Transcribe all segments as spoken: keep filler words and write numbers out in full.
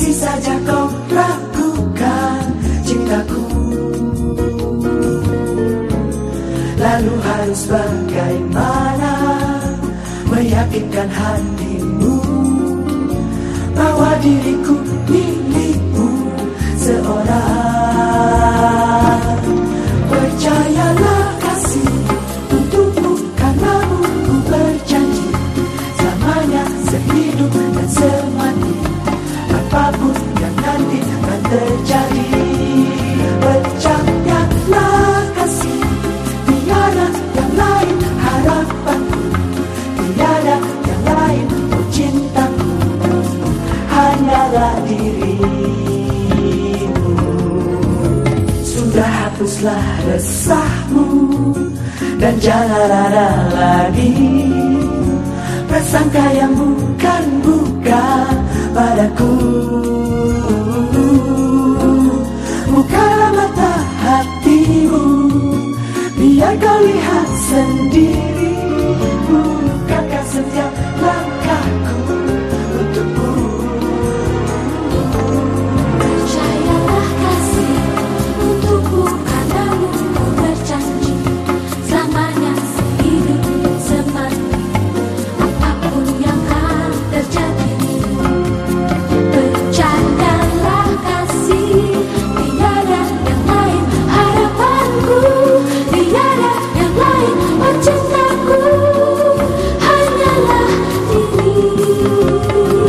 masih saja kau ragukan cintaku. Lalu harus bagaimana meyakinkan hatimu bahwa diriku milikmu seorang. Percayalah kasih, untukmu karenamu ku berjanji, selamanya sehidup dan semati, apapun yang nanti akan terjadi. Percayalah kasih, tiada yang lain harapanku, tiada yang lain oh cintaku, hanyalah dirimu. Sudah hapuslah resahmu dan jangan ada lagi prasangka yang bukan-bukan padaku. Bukalah mata hatimu, biar kau lihat sendiri, bukankah setiap langkahku untukmu. Percayalah kasih, untukmu karenamu ku berjanji, selamanya sehidup semati, apapun yang akan terjadi. Percayalah kasih, tiada yang lain harapanku, tiada yang lain oh cintaku, hanyalah dirimu.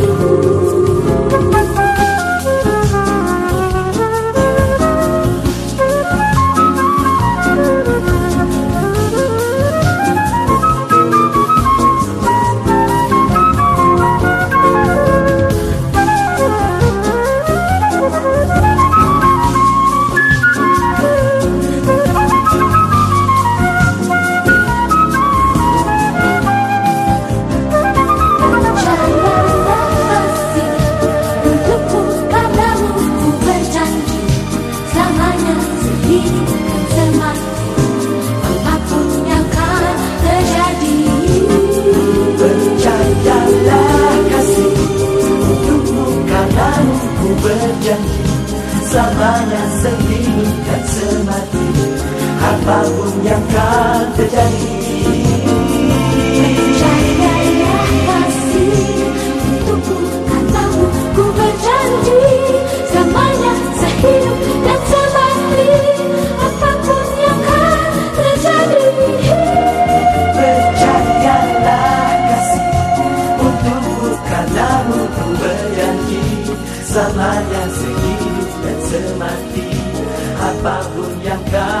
Berjanji selamanya sehidup dan semati, apapun yang akan terjadi. Percayalah kasih, untukmu karenamu ku berjanji, selamanya sehidup dan semati, apapun yang akan terjadi. Percayalah kasih, untukmu karenamu ku berjanji, selamanya sehidup dan semati, apapun yang kau